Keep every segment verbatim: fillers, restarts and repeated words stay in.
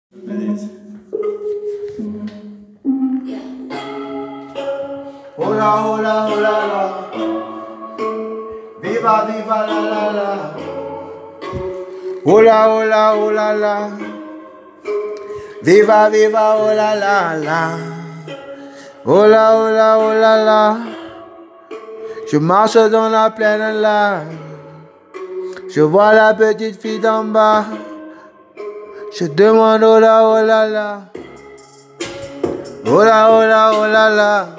Minutes. Hola, hola, hola, la. Viva, viva, la, la, la. Hola, hola, hola, la. Viva, viva, hola, la, la. Hola, hola, hola, la. Je marche dans la plaine là. Je vois la petite fille d'en bas. Je demande oh là, oh là là. Oh là, oh là, oh là là.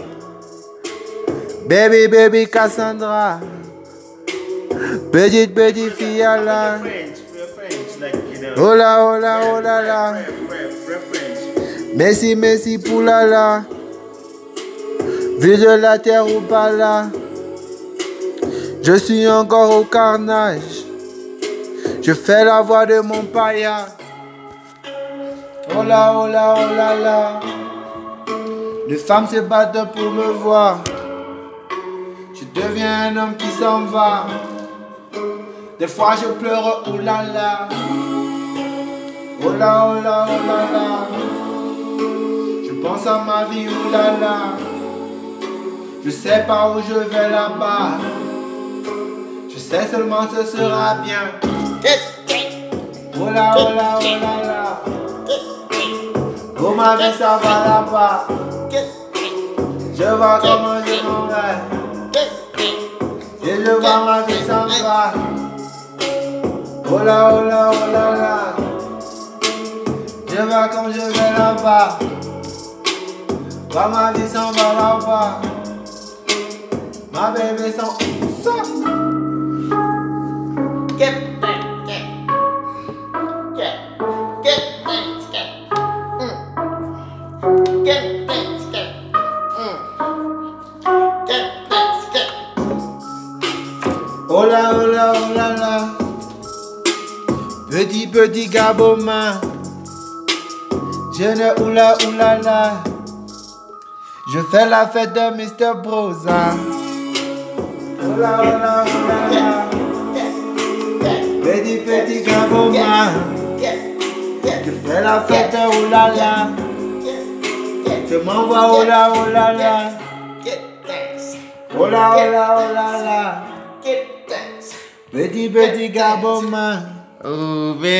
Baby, baby Cassandra. Petite, petite fille là. Oh là, oh là, oh là là. Merci, merci pour la la. Vu de la terre ou pas là. Je suis encore au carnage. Je fais la voix de mon païen. Oh là, oh là, oh là là. Les femmes se battent pour me voir. Je deviens un homme qui s'en va. Des fois je pleure, oh là là. Oh là, oh là, oh là là. Je pense à ma vie, oh là là. Je sais pas où je vais là-bas. Je sais seulement ce sera bien. Oh là, oh là, oh là là. Oh ma vie ça va là-bas. Je vois comment je m'en vais. Et je vois ma vie s'en va. Oh là, oh là, oh là là. Je vois comme je vais là-bas. Vois ma vie s'en va là-bas. Ma bébé s'en va. Get that, get, get, get that, get, mm. Get that, get, mm. Get that, get. Oh là, oh là, oh là là. Petit, petit gabomin. Je ne oula, oula là. Je fais la fête de mister Brosa. Oh là, oh là, oh là là. Petit, petit gabomin. Je fais la fête, oh là là. Je m'envoie, oh là, oh là là. Oh là, oh là, oh là là. Petit, petit gabomin. Oh, baby.